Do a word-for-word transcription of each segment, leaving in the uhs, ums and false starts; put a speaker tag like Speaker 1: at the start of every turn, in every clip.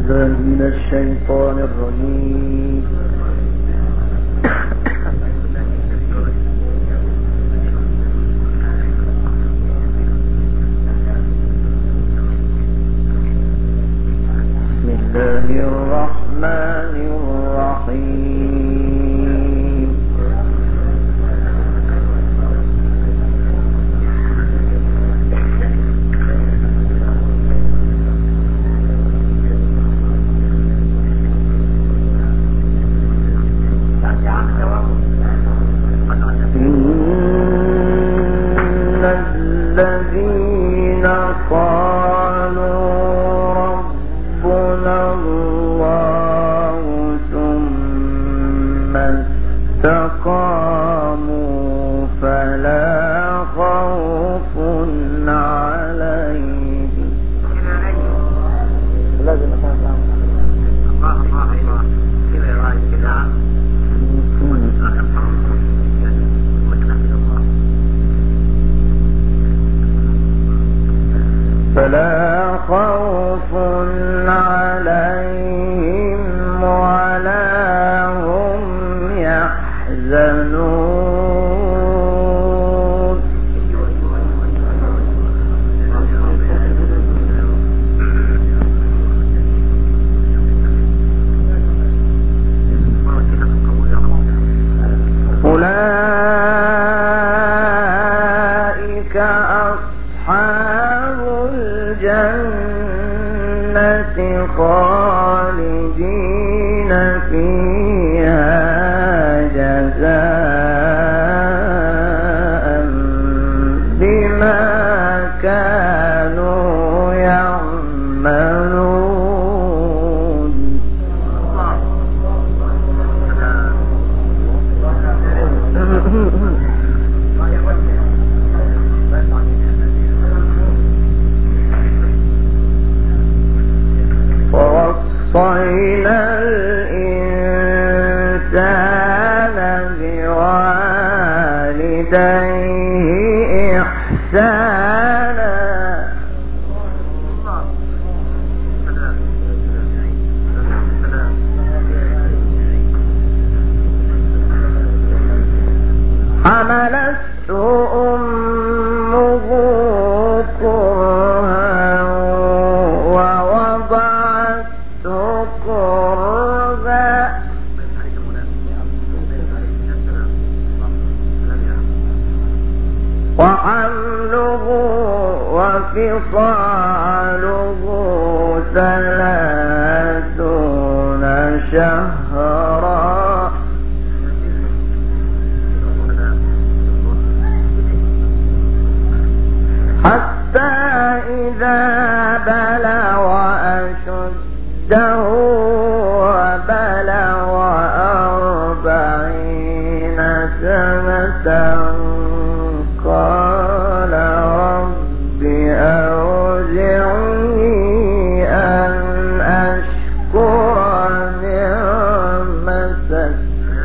Speaker 1: بالله من الشيطان الرجيم. بسم الله الرحمن الرحيم. إن الذين قالوا ربنا الله ثم استقاموا فلا خوف عليهم فلا خوف عليهم ولا هم يحزنون. أولئك أصحاب الجنة خالدين فيها جزاء بما كانوا يعملون. ووصينا الإنسان بوالديه إحسانا حملته أمه كرها ووضعته كرها وحمله وفصاله ثلاثون شهرا حتى إذا بلغ أشده وبلغ أربعين سنة قال رب أوزعني أن أشكر نعمتك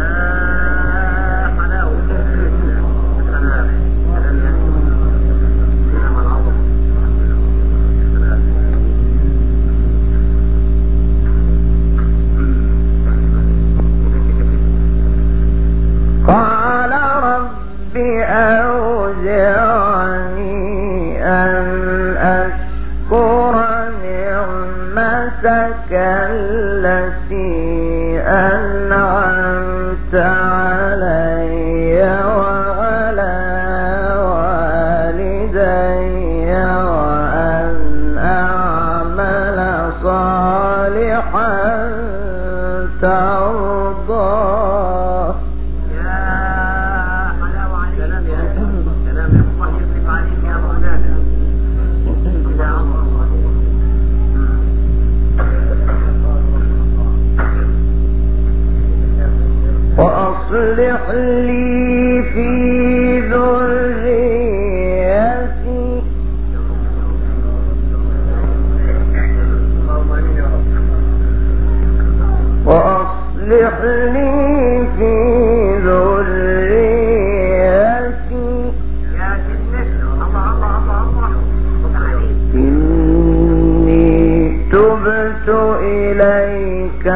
Speaker 1: قال رب أوزعني أن أشكر نعمتك التي أنعمت علي وعلى والدي وأن أعمل صالحا ترضاه. وأصلح لي في ذريتي وأصلح لي في ذريتي إني تبت إليك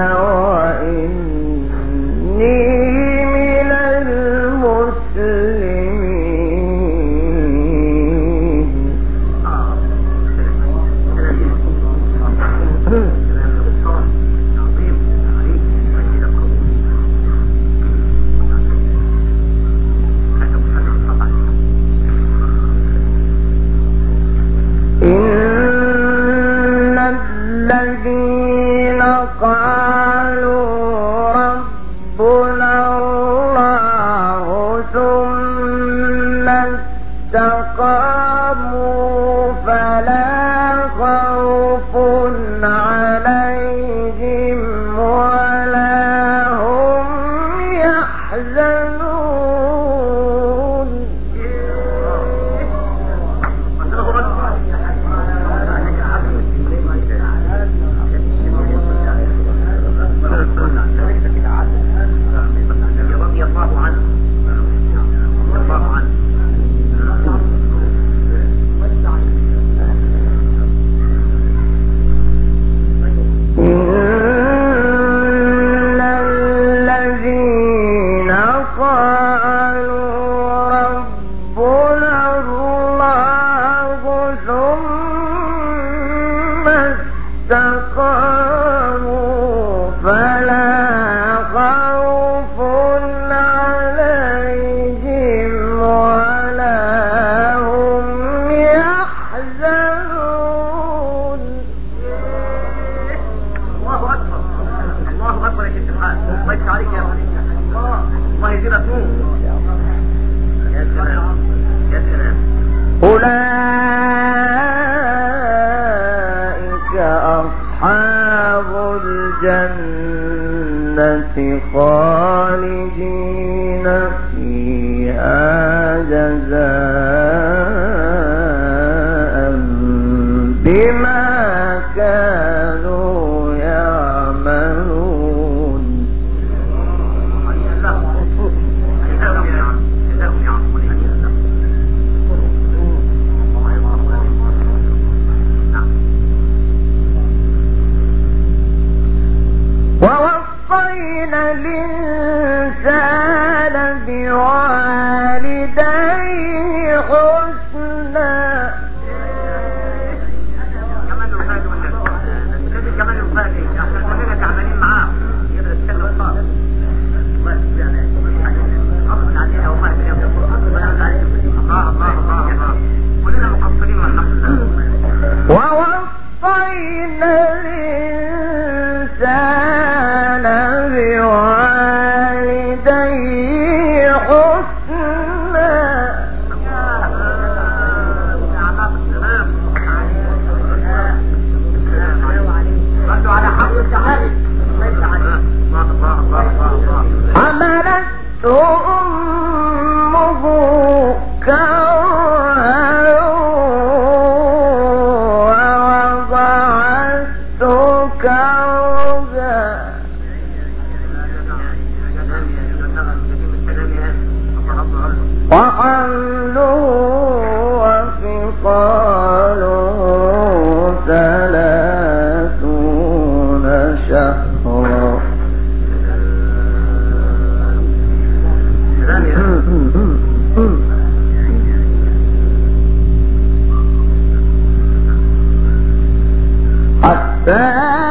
Speaker 1: وإني من المسلمين. إن الذين قالوا ربنا الله ثم استقاموا فلا خوف عليهم ولا هم يحزنون. رضي الله عنه الله عنه. إن الذين قالوا ربنا الله ثم استقاموا فلا خوف عليهم ولا هم يحزنون. الله أكبر الله أكبر يا شيخ الحاج. الله يفتح عليك يا ابني. الله الله يزيدك نور. يا سلام يا سلام. أولئك أصحاب الجنة خالدين فيها جزاء بما كانوا يعملون. ووصينا الإنسان بوالديه حسنا. ووصينا الإنسان بوالديه حسنا. حملته أمه كرها ووضعته كرها وحمله وفصاله ثلاثون شهرا. حتى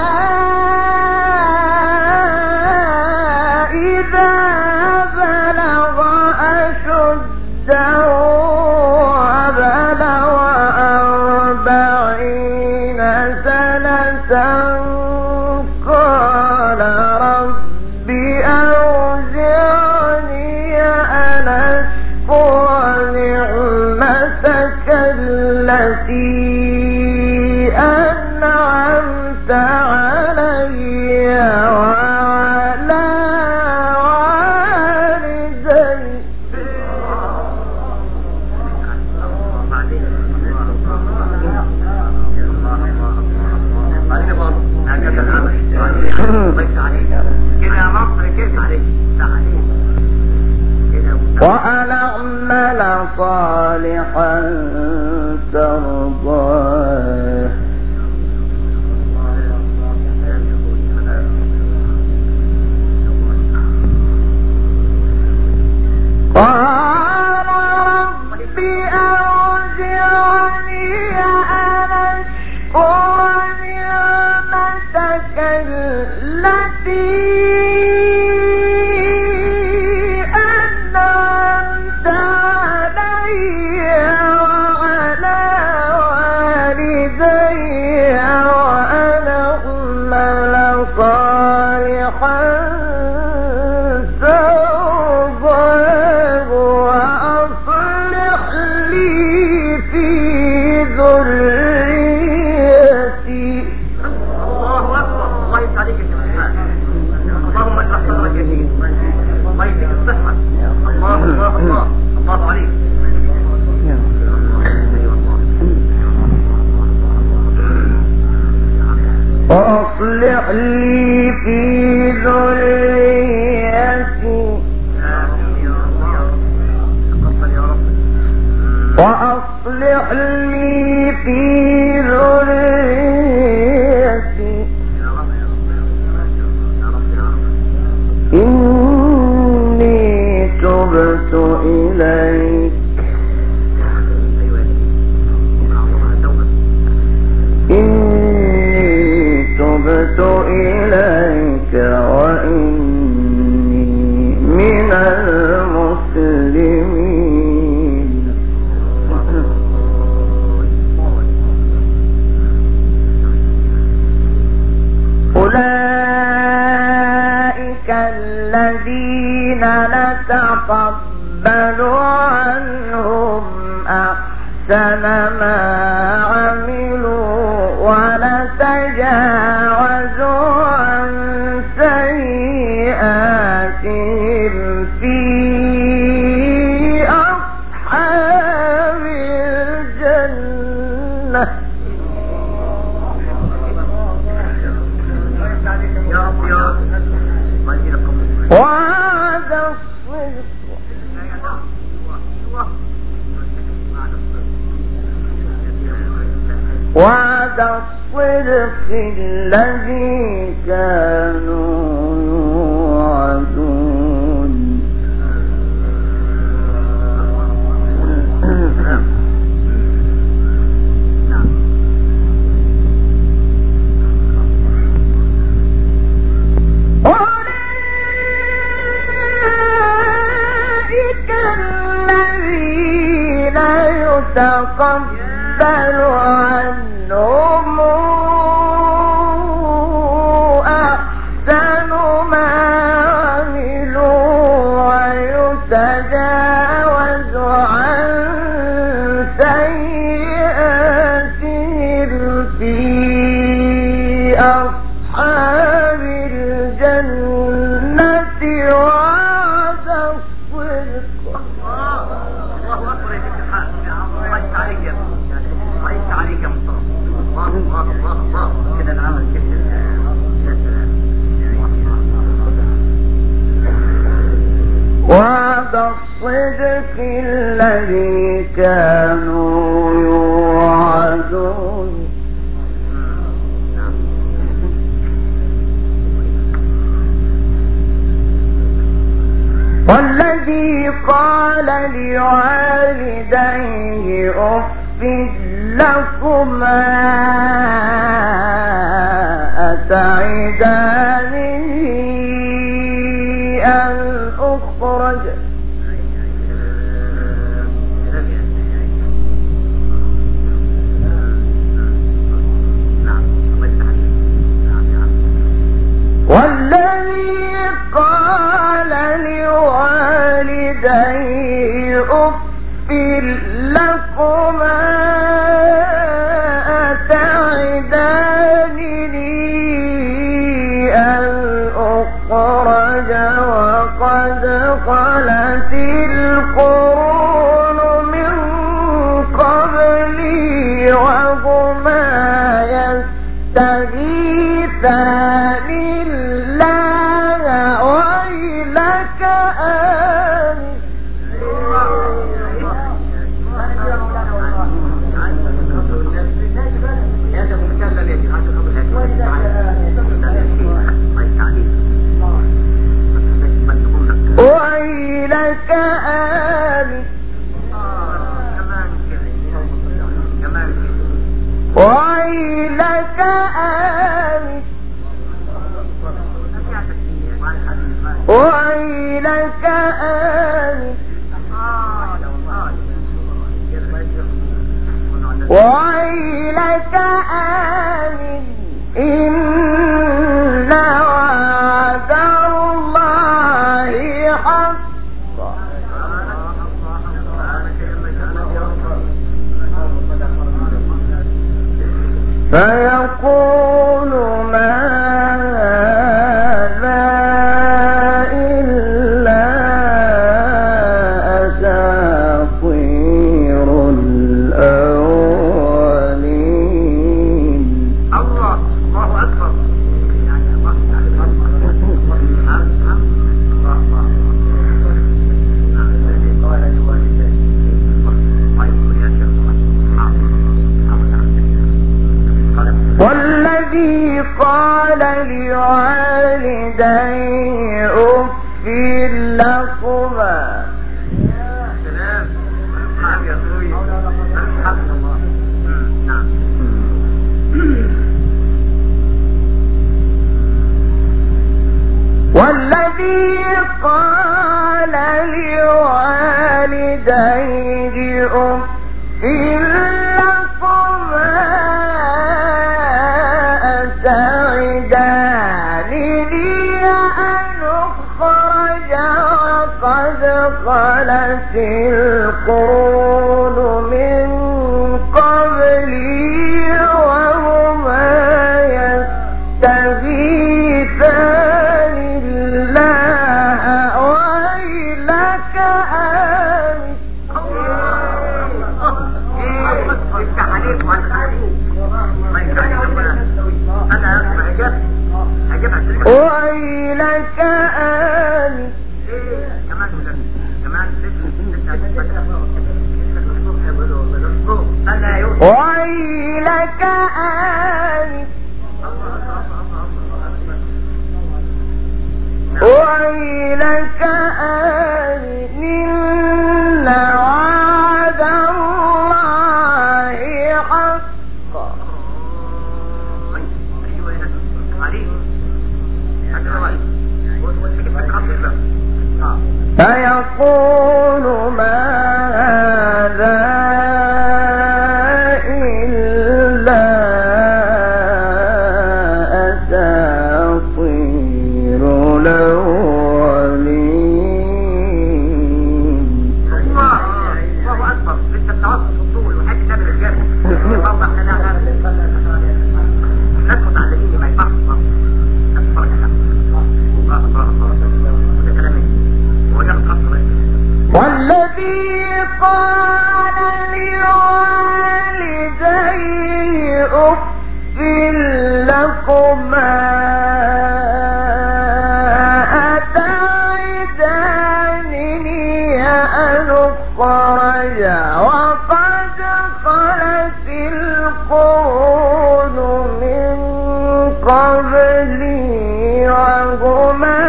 Speaker 1: إذا بلغ أشده وبلغ أربعين سنة قال رب أوزعني أن أشكر نعمتك التي أنعمت علي وعلى والدي. وأن أعمل صالحا ترضاه
Speaker 2: صالحا سأضعه وأصلح لي في ذريتي.
Speaker 1: الله أكبر. الله يفتح عليك يا شيخ. اللهم اشرح صدرك يا شيخ. الله يديك الصحة. الله الله الله الله عليك.
Speaker 2: وأصلح لي في ذريتي وأصلح لي في ذريتي إني تبت إليك تبت إليك وإني من المسلمين. أولئك الذين نتقبل عنهم أحسن ما عملوا ونتجاوز عن سيئاتهم في أصحاب الجنة. وعد الصدق وعد الصدق الذي كانوا يوعدون. أولئك الذين يتقبل عنهم أحسن ما عملوا ويتجاوز عن سيئاتهم في أصحاب الجنة وعد الصدق.
Speaker 1: الله أكبر يا شيخ الحاج. الله يفتح عليك يا الله يفتح عليك يا مصطفى. الله الله الله الله كده العمل كده.
Speaker 2: وعد الصدق الذي كانوا يوعدون. والذي قال لوالديه أف لكما أتعدانني أن أخرج والذي قال لوالديه أف لكما أتعدانني أن أخرج وقد خلت القرون من قبلي وهما يستغيثان الله ويلك آمن. ويلك آمن ويلك آمن ويلك آمن ويلك آمن إن وعد قال لوالديه أف لكما
Speaker 1: سلام نعم يا أخوي سبحان الله نعم
Speaker 2: والذي قال لوالديه أف لكما أتعدانني أن أخرج وقد خلت القرون من قبلي وهما يستغيثان الله ويلك آمن
Speaker 1: افتح عليك وعن عليك ما ينفعش ربنا انا هجيب هجيب عشان
Speaker 2: ويلك آمن
Speaker 1: كمان كمان انا يوسف
Speaker 2: ويلك آمن ويلك آمن إن وعد الله حق فيقول ما هذا إلا أساطير الأولين.
Speaker 1: الله أكبر لسه التوسط الطول وحاجة تعمل الجامع الله خلاها ناس متعلمين ما ينفعش ناس فرق الله الله الله ده كلامي هو ده الخطر.
Speaker 2: والذي قال لوالديه أف لكما أتعدانني أن أخرج وقد خلت القرون من قبلي وهما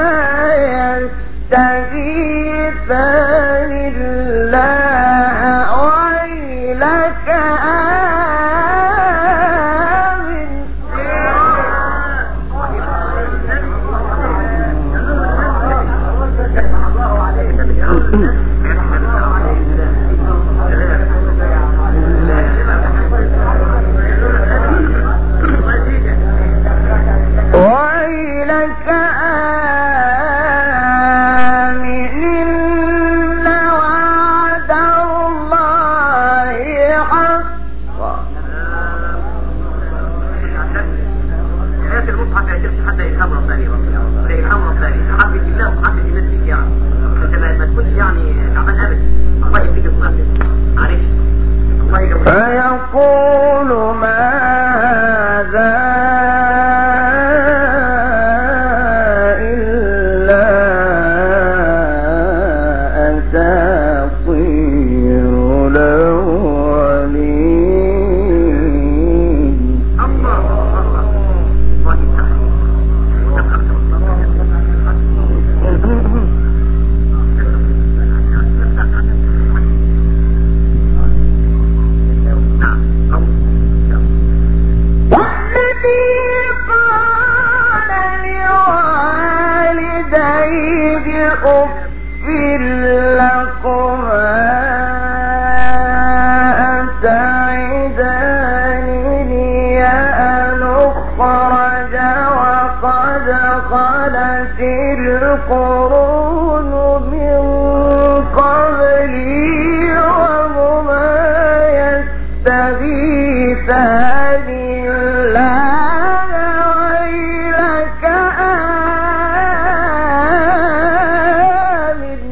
Speaker 2: يستغيثان الله ويلك آمن ويلك آمن إن وعد الله حق.
Speaker 1: حياة المصحف ما يجبش حتى إلهام رباني ده إلهام رباني حبة الله وحبة الناس فيك يعني أنت ما تكونش يعني تعبان أبدا الله يديك الصلاة معلش الله يجبر.
Speaker 2: فيقول ما هذا إلا أساطير الأولين.
Speaker 1: الله الله الله يفتح
Speaker 2: والذي قال لوالديه أف لكما أتعدانني أن أخرج وقد خلت القرون من قبلي وهما يستغيثان الله ويلك آمن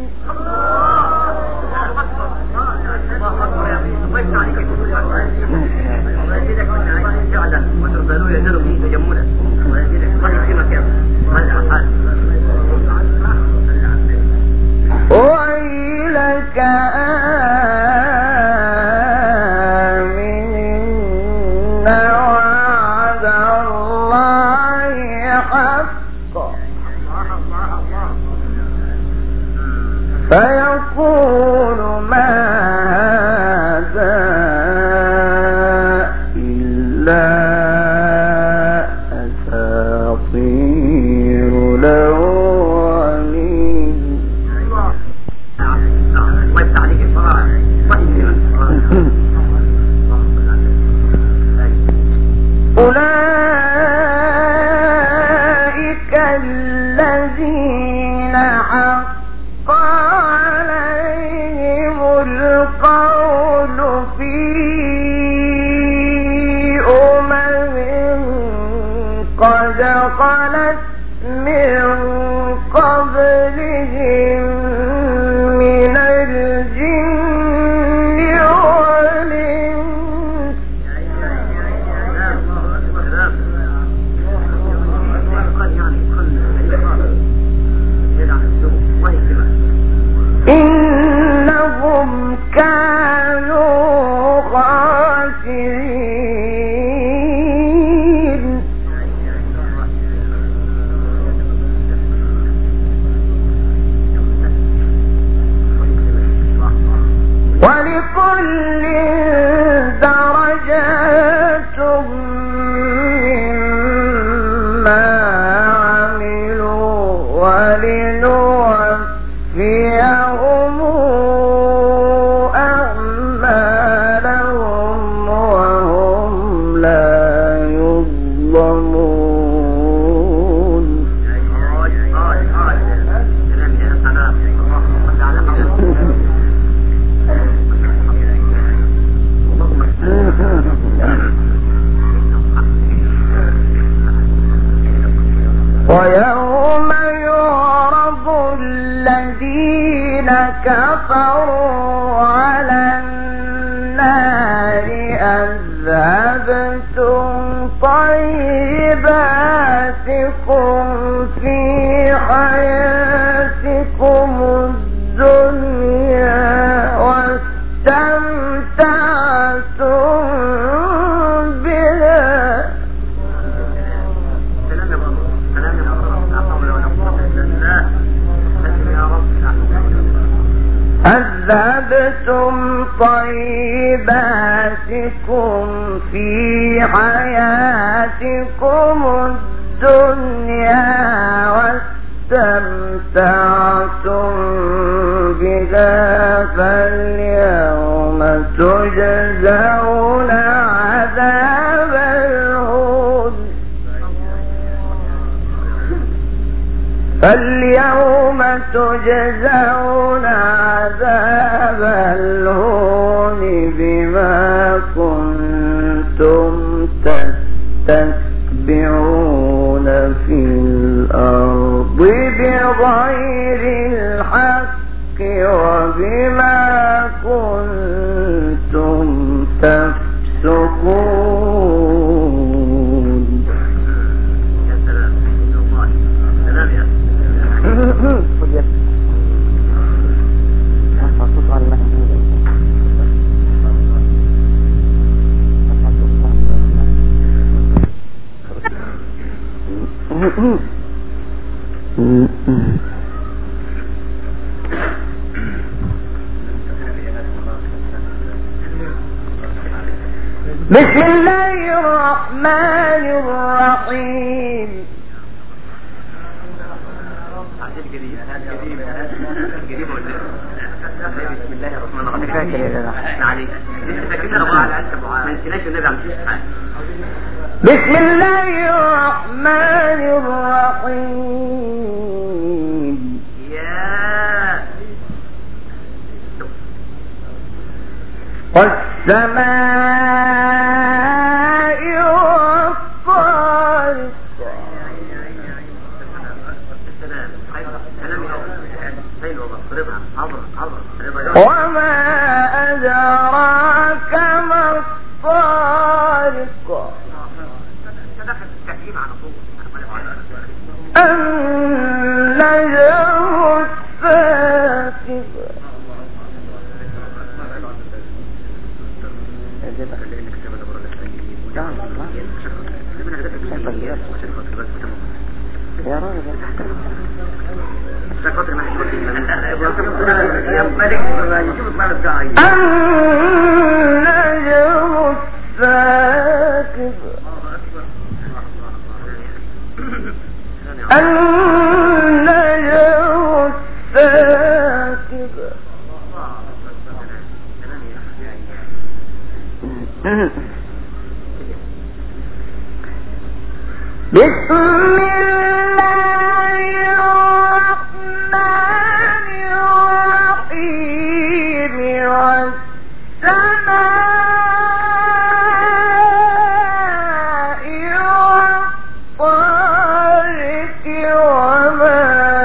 Speaker 2: الشياطين الأولين.
Speaker 1: الله يفتح عليك الفراغ.
Speaker 2: أولئك الذين حق عليهم القول في أمم قد خلت من قبلهم من الجن والإنس. إنهم كانوا خاسرين. ولكل درجات مما عملوا ولنوفيهم أعمالهم وهم لا يظلمون. ويوم يعرض الذين كفروا على النار أذهبتم طيباتكم في حياتكم الدنيا واستمتعتم بها أذهبتم طيباتكم في حياتكم الدنيا واستمتعتم بها فاليوم تجزون عذاب الهون فاليوم تجزون عذاب الهون بما كنتم تستكبرون في الأرض بغير الحق وبما كنتم تفسقون.
Speaker 1: يا سلام سلام يا
Speaker 2: بسم الله الرحمن الرحيم.
Speaker 1: بسم الله الرحمن الرحيم. فاكر يا جدع عليك لسه فاكرين ربنا على قلبك ما نسيناش النبي عليه الصلاه والسلام.
Speaker 2: بسم الله الرحمن الرحيم.
Speaker 1: يا
Speaker 2: والسماء والطارق. وما أدراك ما الطارق. النجم الثاقب. يا راجل النجم الثاقب النجم الثاقب بسم الله الرحمن الرحيم والسماء والطارق وما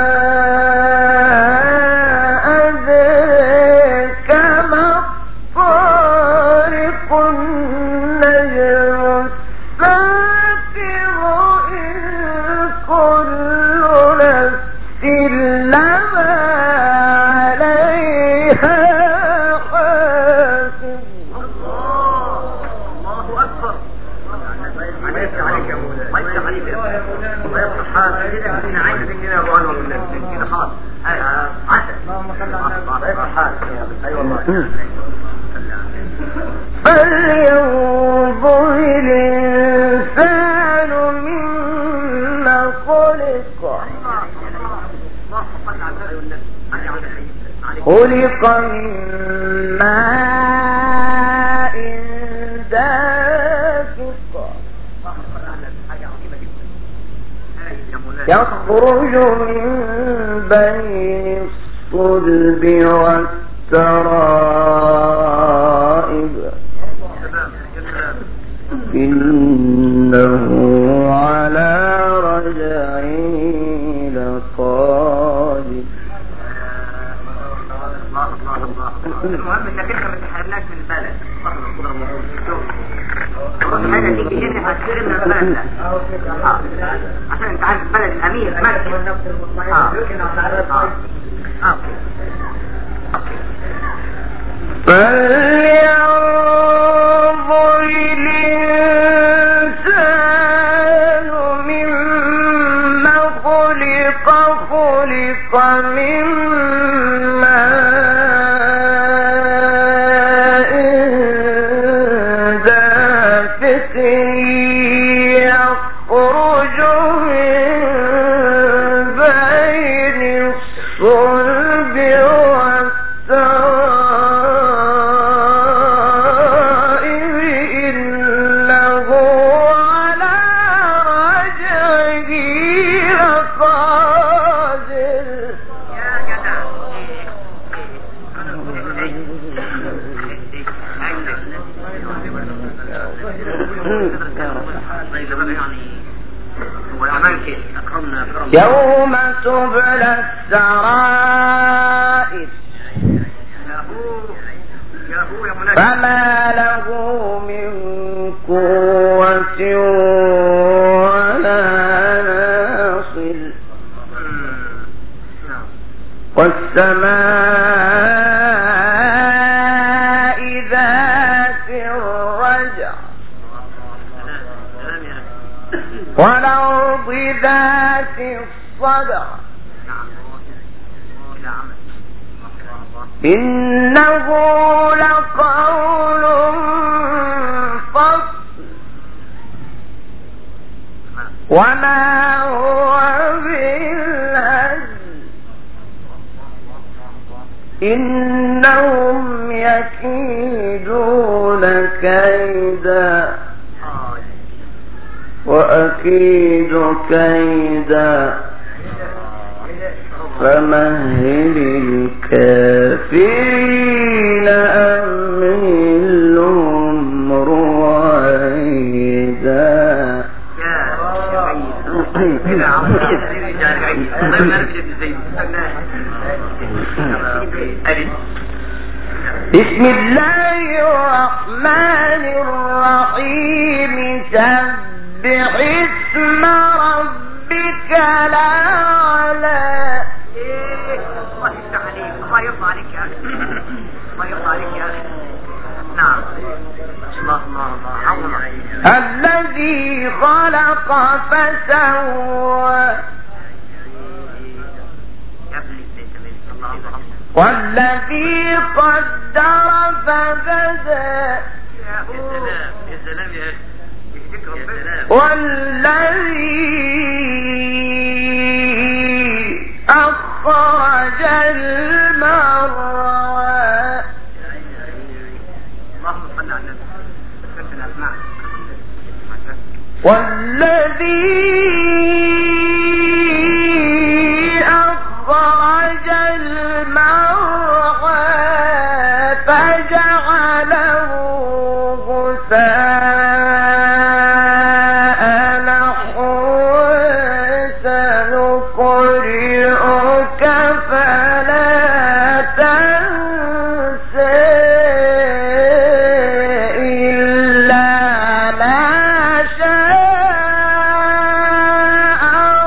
Speaker 2: أدراك ما الطارق النجم الثاقب إن كل نفس لما عليها حافظ.
Speaker 1: الله أكبر. عليك عليك يا مولانا. عليك عليك يا مولانا. الله يفتح حالك. أنا عايز مننا أبو أنور بالله. كده خلاص. عسل. اللهم صل على النبي. الله يفتح حالك. أي والله. فلينظر الإنسان مما خلق. خلق من ماء دافق يخرج من بين الصلب والترائب إنه على رجعه لقادر. المهم انك انت ما تحرمناش من البلد. حاجه تيجي هنا هتحرمنا من البلد عشان انت عارف البلد الامير مكه. فلينظر الإنسان مما خلق. خلق من ماء دافق يخرج من بين الصلب والترائب إنه على رجعه لقادر. يا جدع يوم تبلى السرائر فما له من قوة ولا ناصر والسماء ذات الرجع والأرض ذات الصدع إنه لقول فصل وما هو بالهزل إنهم يكيدون كيدا وأكيد كيدا فمهل الكافرين أمهلهم رويدا. بسم الله الرحمن الرحيم سبح اسم ربك الأعلى. الله يفتح عليك. الله يرضى عليك يا أخي. الله يرضى عليك يا أخي. نعم. الله الله الله. الذي خلق فسوى والذي قدر فهدى والذي
Speaker 2: المرعى
Speaker 1: اللهم صل على النبي.
Speaker 2: والذي أخرج المرعى فجعله غثاء نحوا سنقرئك فلا تنسى إلا ما شاء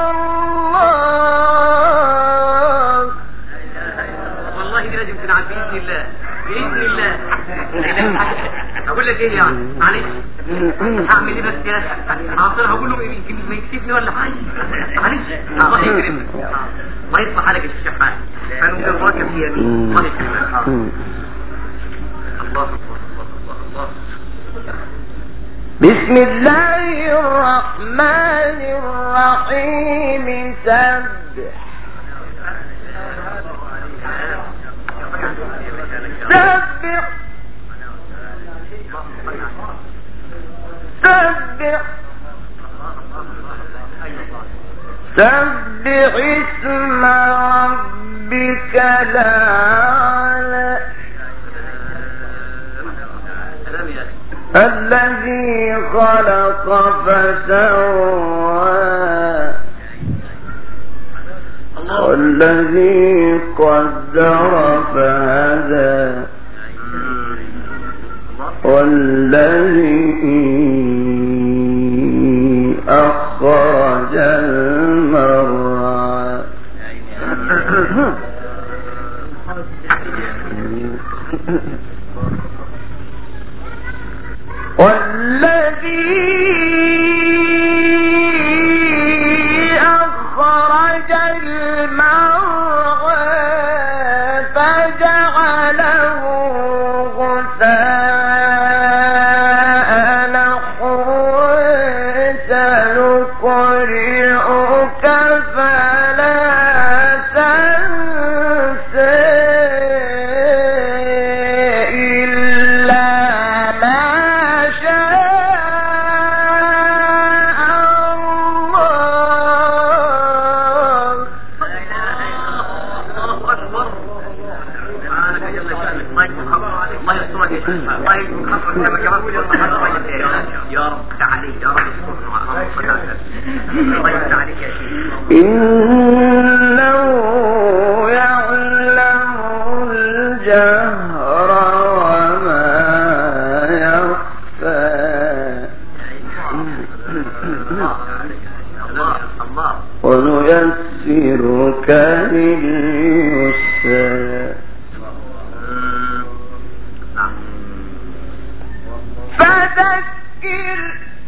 Speaker 2: الله.
Speaker 1: والله دي لازم تنعم بإذن الله بإذن الله. أقول لك إيه يعني معلش هعمل إيه بس يا عاصر هقول له يمكن ما يكسبني ولا حاجة معلش الله يكرمك الله يصلح حالك يا شيخ حاج كانوا جواك في يمين الله يكرمك الله أكبر الله الله.
Speaker 2: بسم الله الرحمن الرحيم سبح سبح سبح سبح اسم ربك الأعلى الذي خلق فسوى والذي قدر فهدى والذي أخرج المرعى والذي أخرج المرعى فجعله غثاء نحوا سنقرئك فلا تنسى إلا ما إنه يعلم الجهر وما يخفى ونيسرك لليسرى فذكر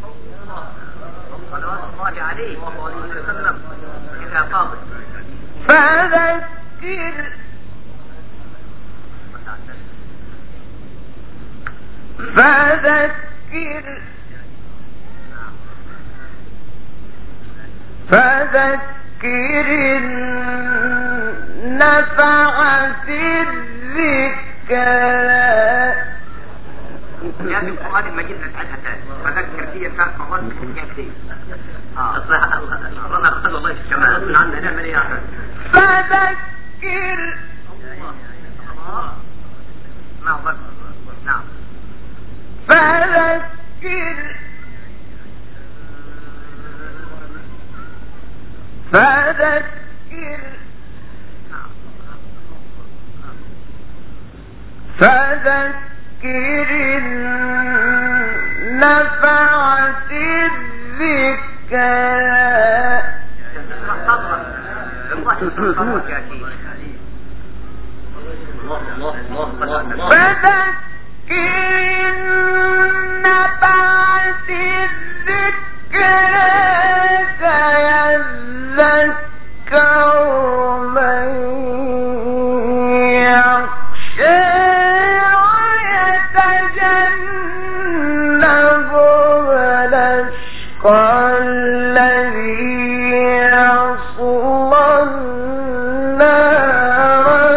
Speaker 2: فذكر فذكر فذكر النفعة الذكرى.
Speaker 1: يا في القرآن المجيد نسألها تاني فذكر فيه ثلاث مرات بحكاية كتير. اه اصلح ربنا اخذ الله الشمال من عندنا نعمل ايه يا اخي؟
Speaker 2: فذكر
Speaker 1: نعم نعم
Speaker 2: فذكر فذكر فذكر النفعة الذكرى. فذكر النفعة الذكرى سيذكر من يخشى ويتجنبها الأشقى الذي يصلى النار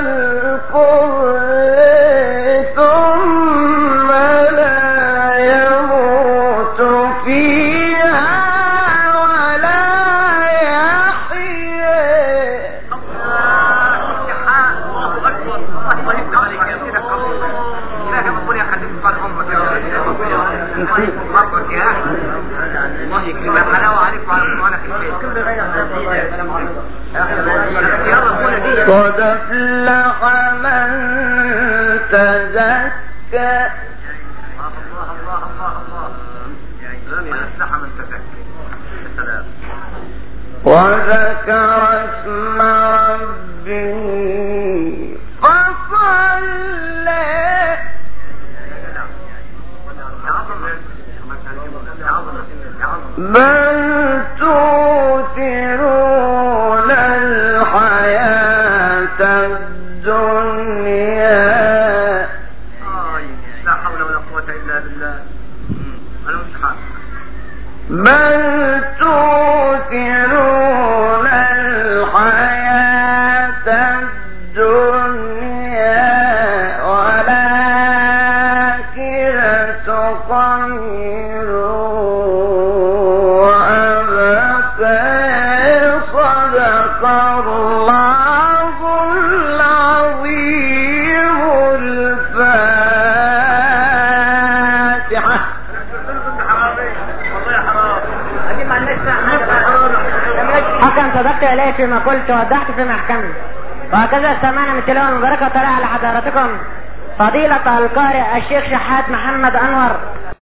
Speaker 1: مرضك يا اخي الله يكرمك حلاوه عليك وعلى اخوانك
Speaker 2: قد افلح من تزكى
Speaker 1: الله الله الله الله افلح من تزكى السلام
Speaker 2: وذكر اسم ربه فصلى بل تؤثرون الحياة الدنيا
Speaker 1: لا حول ولا قوة إلا بالله أنا مش حاسس
Speaker 2: بل تؤثرون الحياة الدنيا والآخرة خير وأبقى صدق الله العظيم الفاتحة.
Speaker 3: حكم صدقت إليه فيما قلت ووضحت فيما أحكمت، وهكذا استمعنا من تلاوة المباركة طلع على حضراتكم فضيلة القارئ الشيخ شحات محمد أنور